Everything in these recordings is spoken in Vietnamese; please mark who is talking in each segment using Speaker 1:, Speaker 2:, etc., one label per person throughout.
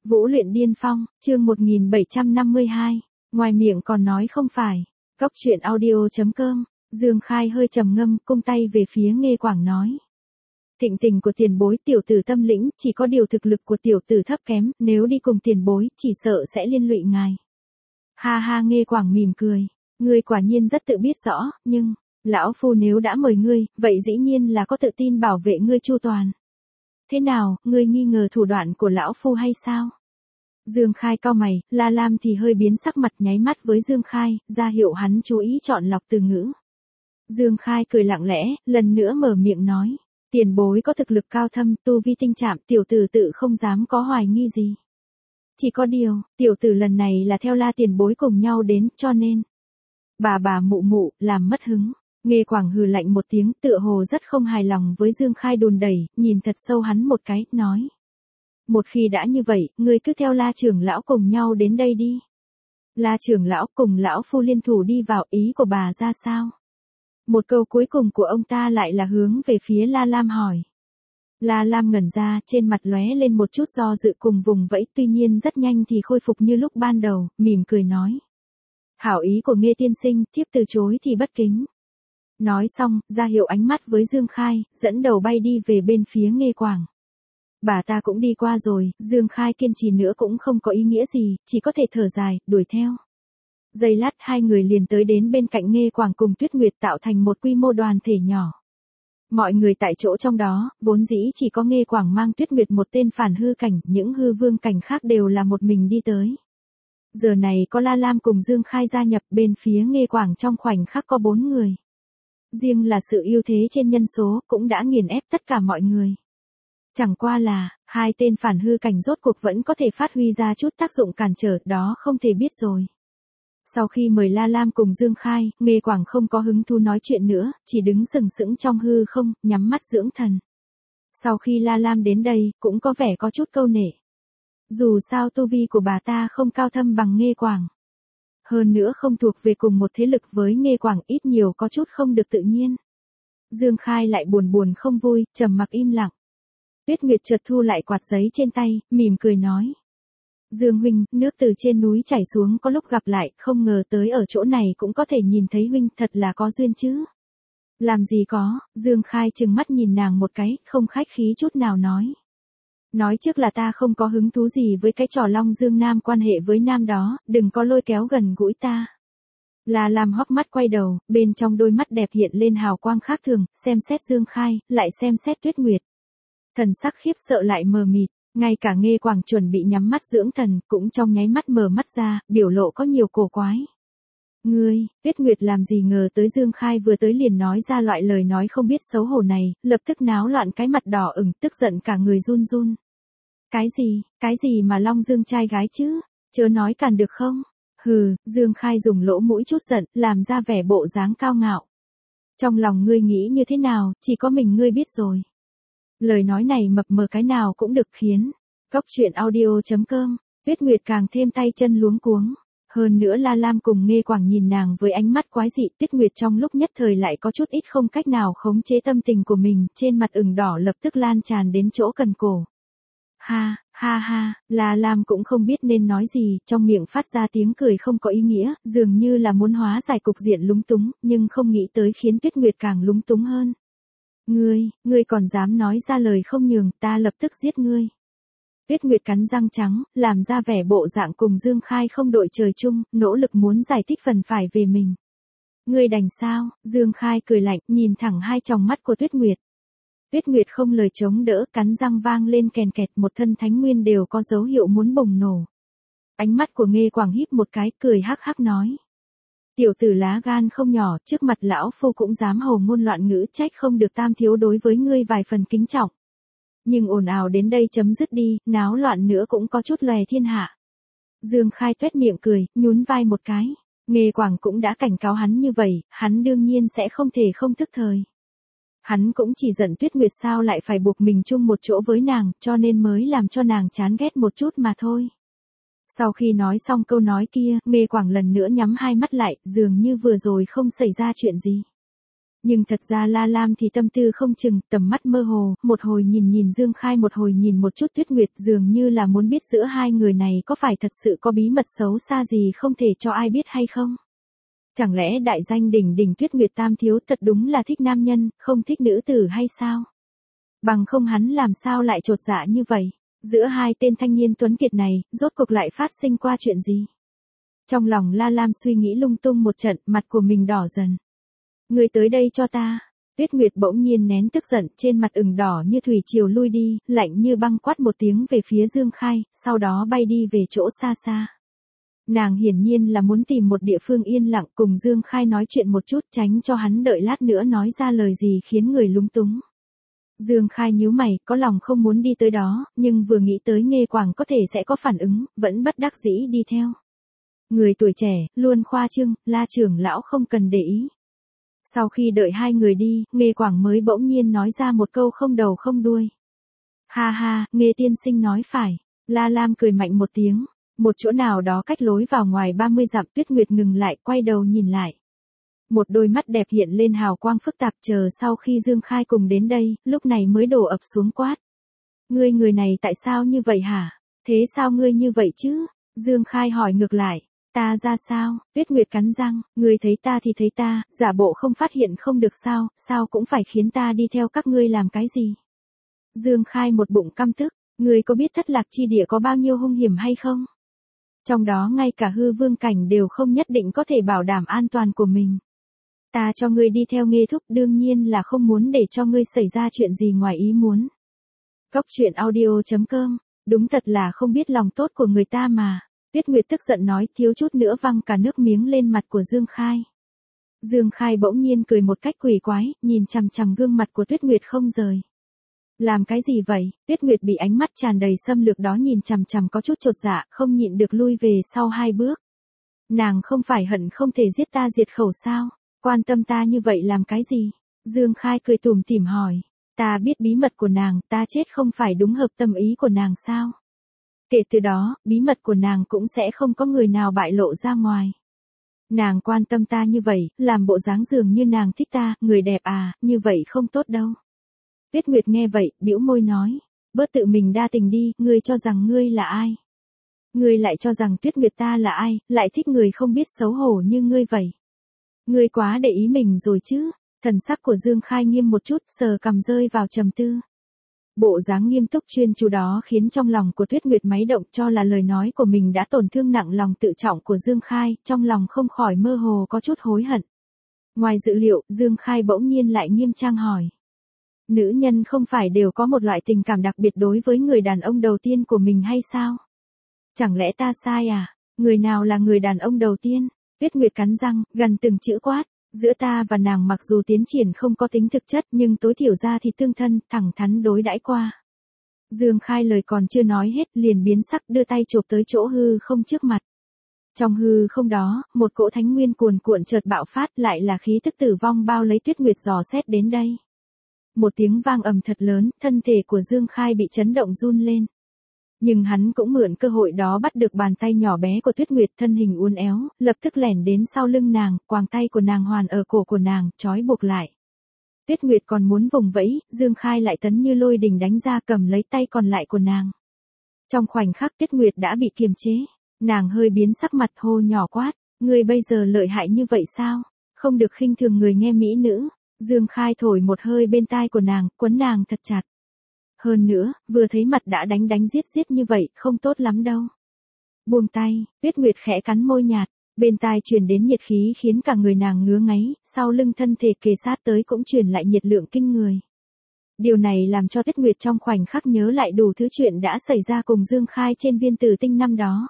Speaker 1: Vũ luyện điên phong, chương 1752, ngoài miệng còn nói không phải. Cóc truyện audio.com, Dương Khai hơi trầm ngâm, cung tay về phía Nghê Quảng nói. Thịnh tình của tiền bối tiểu tử tâm lĩnh, chỉ có điều thực lực của tiểu tử thấp kém, nếu đi cùng tiền bối, chỉ sợ sẽ liên lụy ngài. Ha ha, Nghê Quảng mỉm cười, ngươi quả nhiên rất tự biết rõ, nhưng, lão phu nếu đã mời ngươi, vậy dĩ nhiên là có tự tin bảo vệ ngươi chu toàn. Thế nào, ngươi nghi ngờ thủ đoạn của lão phu hay sao? Dương Khai cau mày, La Lam thì hơi biến sắc mặt, nháy mắt với Dương Khai, ra hiệu hắn chú ý chọn lọc từ ngữ. Dương Khai cười lặng lẽ, lần nữa mở miệng nói, tiền bối có thực lực cao thâm, tu vi tinh chạm, tiểu tử tự không dám có hoài nghi gì. Chỉ có điều, tiểu tử lần này là theo La tiền bối cùng nhau đến, cho nên. Bà mụ mụ, làm mất hứng. Nghê Quảng hừ lạnh một tiếng, tựa hồ rất không hài lòng với Dương Khai đùn đẩy, nhìn thật sâu hắn một cái, nói. Một khi đã như vậy, ngươi cứ theo La trưởng lão cùng nhau đến đây đi. La trưởng lão cùng lão phu liên thủ đi vào, ý của bà ra sao? Một câu cuối cùng của ông ta lại là hướng về phía La Lam hỏi. La Lam ngẩn ra, trên mặt lóe lên một chút do dự cùng vùng vẫy, tuy nhiên rất nhanh thì khôi phục như lúc ban đầu, mỉm cười nói. Hảo ý của Nghê tiên sinh, thiếp từ chối thì bất kính. Nói xong, ra hiệu ánh mắt với Dương Khai, dẫn đầu bay đi về bên phía Nghê Quảng. Bà ta cũng đi qua rồi, Dương Khai kiên trì nữa cũng không có ý nghĩa gì, chỉ có thể thở dài, đuổi theo. Giây lát hai người liền tới đến bên cạnh Nghê Quảng cùng Tuyết Nguyệt tạo thành một quy mô đoàn thể nhỏ. Mọi người tại chỗ trong đó, vốn dĩ chỉ có Nghê Quảng mang Tuyết Nguyệt một tên phản hư cảnh, những hư vương cảnh khác đều là một mình đi tới. Giờ này có La Lam cùng Dương Khai gia nhập, bên phía Nghê Quảng trong khoảnh khắc có 4 người. Riêng là sự ưu thế trên nhân số cũng đã nghiền ép tất cả mọi người. Chẳng qua là, hai tên phản hư cảnh rốt cuộc vẫn có thể phát huy ra chút tác dụng cản trở, đó không thể biết rồi. Sau khi mời La Lam cùng Dương Khai, Nghê Quảng không có hứng thú nói chuyện nữa, chỉ đứng sừng sững trong hư không, nhắm mắt dưỡng thần. Sau khi La Lam đến đây, cũng có vẻ có chút câu nể. Dù sao tu vi của bà ta không cao thâm bằng Nghê Quảng. Hơn nữa không thuộc về cùng một thế lực với Nghê Quảng, ít nhiều có chút không được tự nhiên. Dương Khai lại buồn không vui, trầm mặc im lặng. Tuyết Nguyệt chợt thu lại quạt giấy trên tay, mỉm cười nói. Dương huynh, nước từ trên núi chảy xuống có lúc gặp lại, không ngờ tới ở chỗ này cũng có thể nhìn thấy huynh, thật là có duyên chứ. Làm gì có, Dương Khai trừng mắt nhìn nàng một cái, không khách khí chút nào nói. Nói trước là ta không có hứng thú gì với cái trò Long Dương Nam quan hệ với Nam đó, đừng có lôi kéo gần gũi ta. La Lam hốc mắt quay đầu, bên trong đôi mắt đẹp hiện lên hào quang khác thường, xem xét Dương Khai, lại xem xét Tuyết Nguyệt. Thần sắc khiếp sợ lại mờ mịt, ngay cả Nghê Quảng chuẩn bị nhắm mắt dưỡng thần, cũng trong nháy mắt mở mắt ra, biểu lộ có nhiều cổ quái. Ngươi, Tuyết Nguyệt làm gì ngờ tới Dương Khai vừa tới liền nói ra loại lời nói không biết xấu hổ này, lập tức náo loạn cái mặt đỏ ửng, tức giận cả người run run. Cái gì mà Long Dương trai gái chứ, chớ nói càn được không? Hừ, Dương Khai dùng lỗ mũi chút giận, làm ra vẻ bộ dáng cao ngạo. Trong lòng ngươi nghĩ như thế nào, chỉ có mình ngươi biết rồi. Lời nói này mập mờ cái nào cũng được khiến. Cóc truyện audio.com, Tuyết Nguyệt càng thêm tay chân luống cuống. Hơn nữa La Lam cùng Nghê Quảng nhìn nàng với ánh mắt quái dị, Tuyết Nguyệt trong lúc nhất thời lại có chút ít không cách nào khống chế tâm tình của mình, trên mặt ửng đỏ lập tức lan tràn đến chỗ cần cổ. Ha, La Lam cũng không biết nên nói gì, trong miệng phát ra tiếng cười không có ý nghĩa, dường như là muốn hóa giải cục diện lúng túng, nhưng không nghĩ tới khiến Tuyết Nguyệt càng lúng túng hơn. Ngươi còn dám nói ra lời không nhường, ta lập tức giết ngươi. Tuyết Nguyệt cắn răng trắng, làm ra vẻ bộ dạng cùng Dương Khai không đội trời chung, nỗ lực muốn giải thích phần phải về mình. Ngươi đành sao? Dương Khai cười lạnh, nhìn thẳng hai tròng mắt của Tuyết Nguyệt. Tuyết Nguyệt không lời chống đỡ, cắn răng vang lên kèn kẹt, một thân thánh nguyên đều có dấu hiệu muốn bùng nổ. Ánh mắt của Nghê Quảng híp một cái, cười hắc hắc nói. Tiểu tử lá gan không nhỏ, trước mặt lão phu cũng dám hồ ngôn loạn ngữ, trách không được tam thiếu đối với ngươi vài phần kính trọng. Nhưng ồn ào đến đây chấm dứt đi, náo loạn nữa cũng có chút lòe thiên hạ. Dương Khai tuét miệng cười, nhún vai một cái. Nghê Quảng cũng đã cảnh cáo hắn như vậy, hắn đương nhiên sẽ không thể không thức thời. Hắn cũng chỉ giận Tuyết Nguyệt sao lại phải buộc mình chung một chỗ với nàng, cho nên mới làm cho nàng chán ghét một chút mà thôi. Sau khi nói xong câu nói kia, Nghê Quảng lần nữa nhắm hai mắt lại, dường như vừa rồi không xảy ra chuyện gì. Nhưng thật ra La Lam thì tâm tư không chừng, tầm mắt mơ hồ, một hồi nhìn nhìn Dương Khai một hồi nhìn một chút Tuyết Nguyệt, dường như là muốn biết giữa hai người này có phải thật sự có bí mật xấu xa gì không thể cho ai biết hay không. Chẳng lẽ đại danh đỉnh đỉnh Tuyết Nguyệt tam thiếu thật đúng là thích nam nhân, không thích nữ tử hay sao? Bằng không hắn làm sao lại chột dạ như vậy? Giữa hai tên thanh niên tuấn kiệt này, rốt cuộc lại phát sinh qua chuyện gì? Trong lòng La Lam suy nghĩ lung tung một trận, mặt của mình đỏ dần. Ngươi tới đây cho ta. Tuyết Nguyệt bỗng nhiên nén tức giận, trên mặt ửng đỏ như thủy triều lui đi, lạnh như băng quát một tiếng về phía Dương Khai, sau đó bay đi về chỗ xa xa. Nàng hiển nhiên là muốn tìm một địa phương yên lặng cùng Dương Khai nói chuyện một chút, tránh cho hắn đợi lát nữa nói ra lời gì khiến người lúng túng. Dương Khai nhíu mày, có lòng không muốn đi tới đó, nhưng vừa nghĩ tới Nghê Quảng có thể sẽ có phản ứng, vẫn bất đắc dĩ đi theo. Người tuổi trẻ, luôn khoa trương, La trưởng lão không cần để ý. Sau khi đợi hai người đi, Nghê Quảng mới bỗng nhiên nói ra một câu không đầu không đuôi. Ha ha, Nghê tiên sinh nói phải. La Lam cười mạnh một tiếng. Một chỗ nào đó cách lối vào ngoài 30 dặm, Tuyết Nguyệt ngừng lại, quay đầu nhìn lại. Một đôi mắt đẹp hiện lên hào quang phức tạp, chờ sau khi Dương Khai cùng đến đây, lúc này mới đổ ập xuống quát. Ngươi người này tại sao như vậy hả? Thế sao ngươi như vậy chứ? Dương Khai hỏi ngược lại. Ta ra sao? Tuyết Nguyệt cắn răng, ngươi thấy ta thì thấy ta, giả bộ không phát hiện không được sao, sao cũng phải khiến ta đi theo các ngươi làm cái gì? Dương Khai một bụng căm tức, ngươi có biết Thất Lạc Chi Địa có bao nhiêu hung hiểm hay không? Trong đó ngay cả hư vương cảnh đều không nhất định có thể bảo đảm an toàn của mình. Ta cho ngươi đi theo Nghê thúc đương nhiên là không muốn để cho ngươi xảy ra chuyện gì ngoài ý muốn. Cốc truyện audio.com, đúng thật là không biết lòng tốt của người ta mà. Tuyết Nguyệt tức giận nói, thiếu chút nữa văng cả nước miếng lên mặt của Dương Khai. Dương Khai bỗng nhiên cười một cách quỷ quái, nhìn chằm chằm gương mặt của Tuyết Nguyệt không rời. Làm cái gì vậy? Tuyết Nguyệt bị ánh mắt tràn đầy xâm lược đó nhìn chằm chằm có chút chột dạ, không nhịn được lui về sau hai bước. Nàng không phải hận không thể giết ta diệt khẩu sao? Quan tâm ta như vậy làm cái gì? Dương Khai cười tủm tỉm hỏi. Ta biết bí mật của nàng, ta chết không phải đúng hợp tâm ý của nàng sao? Kể từ đó, bí mật của nàng cũng sẽ không có người nào bại lộ ra ngoài. Nàng quan tâm ta như vậy, làm bộ dáng dường như nàng thích ta, người đẹp à, như vậy không tốt đâu. Tuyết Nguyệt nghe vậy, bĩu môi nói, bớt tự mình đa tình đi, ngươi cho rằng ngươi là ai? Ngươi lại cho rằng Tuyết Nguyệt ta là ai, lại thích người không biết xấu hổ như ngươi vậy. Ngươi quá để ý mình rồi chứ? Thần sắc của Dương Khai nghiêm một chút, sờ cằm rơi vào trầm tư. Bộ dáng nghiêm túc chuyên chú đó khiến trong lòng của Tuyết Nguyệt máy động, cho là lời nói của mình đã tổn thương nặng lòng tự trọng của Dương Khai, trong lòng không khỏi mơ hồ có chút hối hận. Ngoài dự liệu, Dương Khai bỗng nhiên lại nghiêm trang hỏi. Nữ nhân không phải đều có một loại tình cảm đặc biệt đối với người đàn ông đầu tiên của mình hay sao? Chẳng lẽ ta sai à? Người nào là người đàn ông đầu tiên? Tuyết Nguyệt cắn răng, gần từng chữ quát. Giữa ta và nàng mặc dù tiến triển không có tính thực chất nhưng tối thiểu ra thì tương thân, thẳng thắn đối đãi qua. Dương Khai lời còn chưa nói hết liền biến sắc, đưa tay chộp tới chỗ hư không trước mặt. Trong hư không đó, một cỗ thánh nguyên cuồn cuộn chợt bạo phát, lại là khí tức tử vong bao lấy Tuyết Nguyệt dò xét đến đây. Một tiếng vang ầm thật lớn, thân thể của Dương Khai bị chấn động run lên. Nhưng hắn cũng mượn cơ hội đó bắt được bàn tay nhỏ bé của Tuyết Nguyệt, thân hình uốn éo, lập tức lẻn đến sau lưng nàng, quàng tay của nàng hoàn ở cổ của nàng, trói buộc lại. Tuyết Nguyệt còn muốn vùng vẫy, Dương Khai lại tấn như lôi đình đánh ra, cầm lấy tay còn lại của nàng. Trong khoảnh khắc Tuyết Nguyệt đã bị kiềm chế, nàng hơi biến sắc mặt, hô nhỏ quát, ngươi bây giờ lợi hại như vậy sao? Không được khinh thường người nghe mỹ nữ. Dương Khai thổi một hơi bên tai của nàng, quấn nàng thật chặt. Hơn nữa, vừa thấy mặt đã đánh giết như vậy, không tốt lắm đâu. Buông tay, Tuyết Nguyệt khẽ cắn môi nhạt, bên tai truyền đến nhiệt khí khiến cả người nàng ngứa ngáy, sau lưng thân thể kề sát tới cũng truyền lại nhiệt lượng kinh người. Điều này làm cho Tuyết Nguyệt trong khoảnh khắc nhớ lại đủ thứ chuyện đã xảy ra cùng Dương Khai trên viên tử tinh năm đó.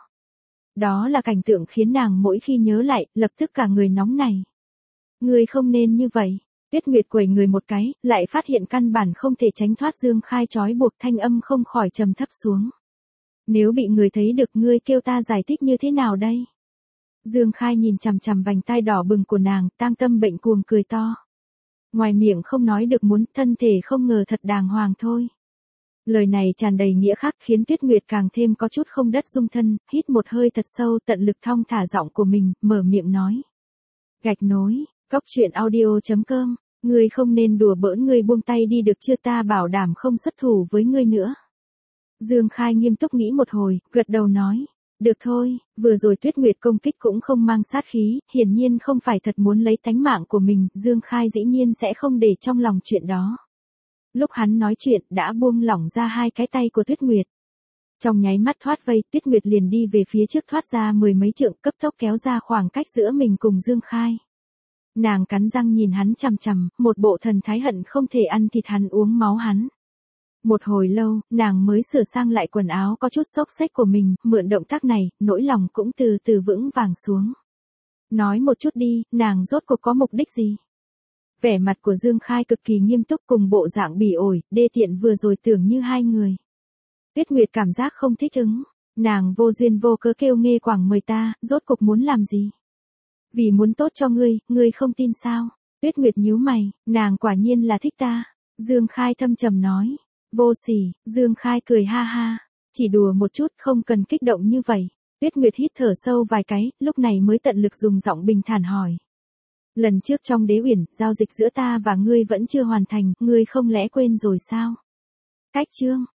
Speaker 1: Đó là cảnh tượng khiến nàng mỗi khi nhớ lại, lập tức cả người nóng nảy. Ngươi không nên như vậy. Tuyết Nguyệt quẩy người một cái, lại phát hiện căn bản không thể tránh thoát Dương Khai trói buộc, thanh âm không khỏi trầm thấp xuống. Nếu bị người thấy được ngươi kêu ta giải thích như thế nào đây? Dương Khai nhìn chằm chằm vành tai đỏ bừng của nàng, tang tâm bệnh cuồng cười to. Ngoài miệng không nói được muốn, thân thể không ngờ thật đàng hoàng thôi. Lời này tràn đầy nghĩa khắc khiến Tuyết Nguyệt càng thêm có chút không đất dung thân, hít một hơi thật sâu, tận lực thong thả giọng của mình, mở miệng nói. Gạch nối, cốc truyện audio.com Ngươi không nên đùa bỡn, ngươi buông tay đi được chưa, ta bảo đảm không xuất thủ với ngươi nữa. Dương Khai nghiêm túc nghĩ một hồi, gật đầu nói. Được thôi, vừa rồi Tuyết Nguyệt công kích cũng không mang sát khí, hiển nhiên không phải thật muốn lấy tánh mạng của mình, Dương Khai dĩ nhiên sẽ không để trong lòng chuyện đó. Lúc hắn nói chuyện đã buông lỏng ra hai cái tay của Tuyết Nguyệt. Trong nháy mắt thoát vây, Tuyết Nguyệt liền đi về phía trước thoát ra 10 mấy trượng, cấp tốc kéo ra khoảng cách giữa mình cùng Dương Khai. Nàng cắn răng nhìn hắn chằm chằm, một bộ thần thái hận không thể ăn thịt hắn uống máu hắn. Một hồi lâu, nàng mới sửa sang lại quần áo có chút xốc xếch của mình, mượn động tác này, nỗi lòng cũng từ từ vững vàng xuống. Nói một chút đi, nàng rốt cuộc có mục đích gì? Vẻ mặt của Dương Khai cực kỳ nghiêm túc cùng bộ dạng bỉ ổi, đê tiện vừa rồi tưởng như hai người. Tuyết Nguyệt cảm giác không thích ứng, nàng vô duyên vô cớ kêu Nghê Quảng mời ta, rốt cuộc muốn làm gì? Vì muốn tốt cho ngươi không tin sao? Tuyết Nguyệt nhíu mày, nàng quả nhiên là thích ta. Dương Khai thâm trầm nói. Vô sỉ, Dương Khai cười ha ha. Chỉ đùa một chút, không cần kích động như vậy. Tuyết Nguyệt hít thở sâu vài cái, lúc này mới tận lực dùng giọng bình thản hỏi. Lần trước trong Đế Uyển, giao dịch giữa ta và ngươi vẫn chưa hoàn thành, ngươi không lẽ quên rồi sao? Cách chương